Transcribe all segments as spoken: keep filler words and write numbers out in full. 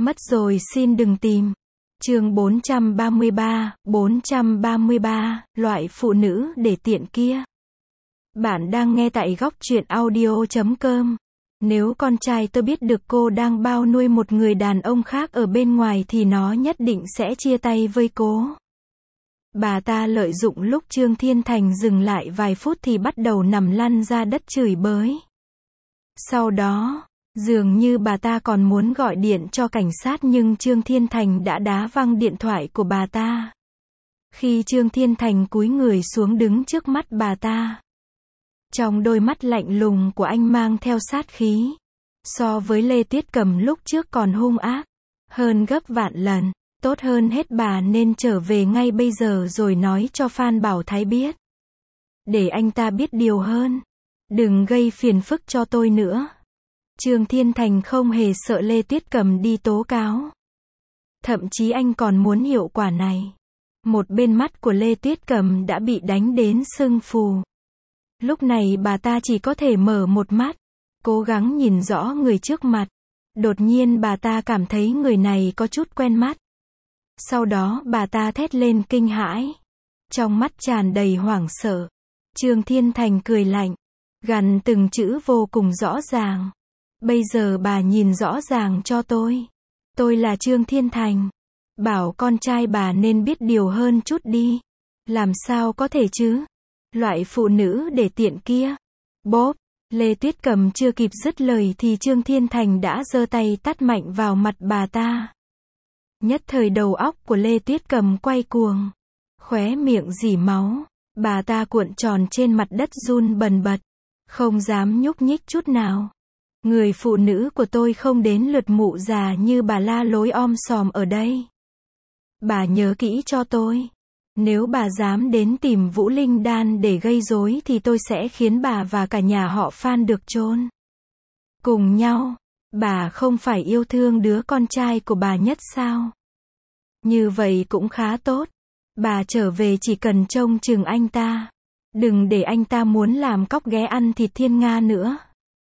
Mất rồi xin đừng tìm. Chương bốn trăm ba mươi ba, bốn trăm ba mươi ba, loại phụ nữ để tiện kia. Bạn đang nghe tại góc truyện audio chấm com. Nếu con trai tôi biết được cô đang bao nuôi một người đàn ông khác ở bên ngoài thì nó nhất định sẽ chia tay với cô. Bà ta lợi dụng lúc Trương Thiên Thành dừng lại vài phút thì bắt đầu nằm lăn ra đất chửi bới. Sau đó, dường như bà ta còn muốn gọi điện cho cảnh sát nhưng Trương Thiên Thành đã đá văng điện thoại của bà ta. Khi Trương Thiên Thành cúi người xuống đứng trước mắt bà ta, trong đôi mắt lạnh lùng của anh mang theo sát khí. So với Lê Tuyết Cầm lúc trước còn hung ác hơn gấp vạn lần. Tốt hơn hết bà nên trở về ngay bây giờ rồi nói cho Phan Bảo Thái biết. Để anh ta biết điều hơn. Đừng gây phiền phức cho tôi nữa. Trương Thiên Thành không hề sợ Lê Tuyết Cầm đi tố cáo. Thậm chí anh còn muốn hiệu quả này. Một bên mắt của Lê Tuyết Cầm đã bị đánh đến sưng phù. Lúc này bà ta chỉ có thể mở một mắt, cố gắng nhìn rõ người trước mặt. Đột nhiên bà ta cảm thấy người này có chút quen mắt. Sau đó bà ta thét lên kinh hãi. Trong mắt tràn đầy hoảng sợ. Trương Thiên Thành cười lạnh, gằn từng chữ vô cùng rõ ràng. Bây giờ bà nhìn rõ ràng cho tôi. Tôi là Trương Thiên Thành. Bảo con trai bà nên biết điều hơn chút đi. Làm sao có thể chứ? Loại phụ nữ để tiện kia. Bốp, Lê Tuyết Cầm chưa kịp dứt lời thì Trương Thiên Thành đã giơ tay tát mạnh vào mặt bà ta. Nhất thời đầu óc của Lê Tuyết Cầm quay cuồng. Khóe miệng rỉ máu. Bà ta cuộn tròn trên mặt đất run bần bật. Không dám nhúc nhích chút nào. Người phụ nữ của tôi không đến lượt mụ già như bà la lối om sòm ở đây. Bà nhớ kỹ cho tôi. Nếu bà dám đến tìm Vũ Linh Đan để gây rối thì tôi sẽ khiến bà và cả nhà họ Phan được chôn cùng nhau. Bà không phải yêu thương đứa con trai của bà nhất sao? Như vậy cũng khá tốt. Bà trở về chỉ cần trông chừng anh ta. Đừng để anh ta muốn làm cóc ghé ăn thịt Thiên Nga nữa.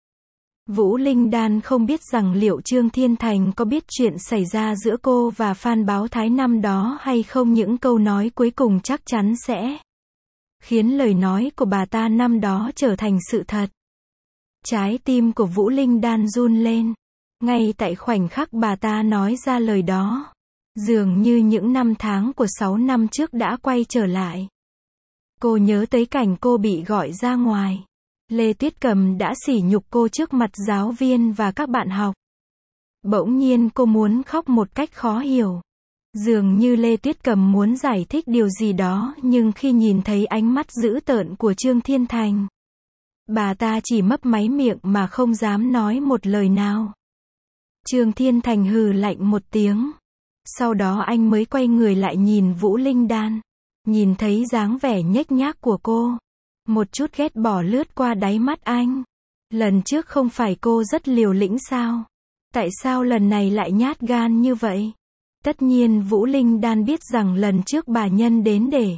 Vũ Linh Đan không biết rằng liệu Trương Thiên Thành có biết chuyện xảy ra giữa cô và Phan Báo Thái năm đó hay không. Những câu nói cuối cùng chắc chắn sẽ khiến lời nói của bà ta năm đó trở thành sự thật. Trái tim của Vũ Linh Đan run lên. Ngay tại khoảnh khắc bà ta nói ra lời đó, dường như những năm tháng của sáu năm trước đã quay trở lại. Cô nhớ tới cảnh cô bị gọi ra ngoài. Lê Tuyết Cầm đã sỉ nhục cô trước mặt giáo viên và các bạn học. Bỗng nhiên cô muốn khóc một cách khó hiểu. Dường như Lê Tuyết Cầm muốn giải thích điều gì đó nhưng khi nhìn thấy ánh mắt dữ tợn của Trương Thiên Thành, bà ta chỉ mấp máy miệng mà không dám nói một lời nào. Trương Thiên Thành hừ lạnh một tiếng. Sau đó anh mới quay người lại nhìn Vũ Linh Đan. Nhìn thấy dáng vẻ nhếch nhác của cô. Một chút ghét bỏ lướt qua đáy mắt anh. Lần trước không phải cô rất liều lĩnh sao? Tại sao lần này lại nhát gan như vậy? Tất nhiên Vũ Linh Đan biết rằng lần trước bà Nhân đến để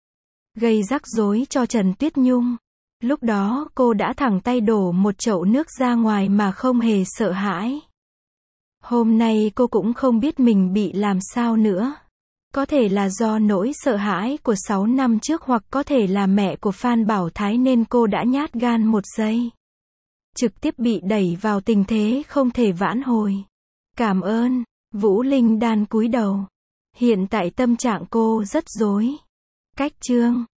gây rắc rối cho Trần Tuyết Nhung. Lúc đó cô đã thẳng tay đổ một chậu nước ra ngoài mà không hề sợ hãi. Hôm nay cô cũng không biết mình bị làm sao nữa. Có thể là do nỗi sợ hãi của sáu năm trước hoặc có thể là mẹ của Phan Bảo Thái nên cô đã nhát gan một giây. Trực tiếp bị đẩy vào tình thế không thể vãn hồi. Cảm ơn. Vũ Linh Đan cúi đầu. Hiện tại tâm trạng cô rất rối. Cách chương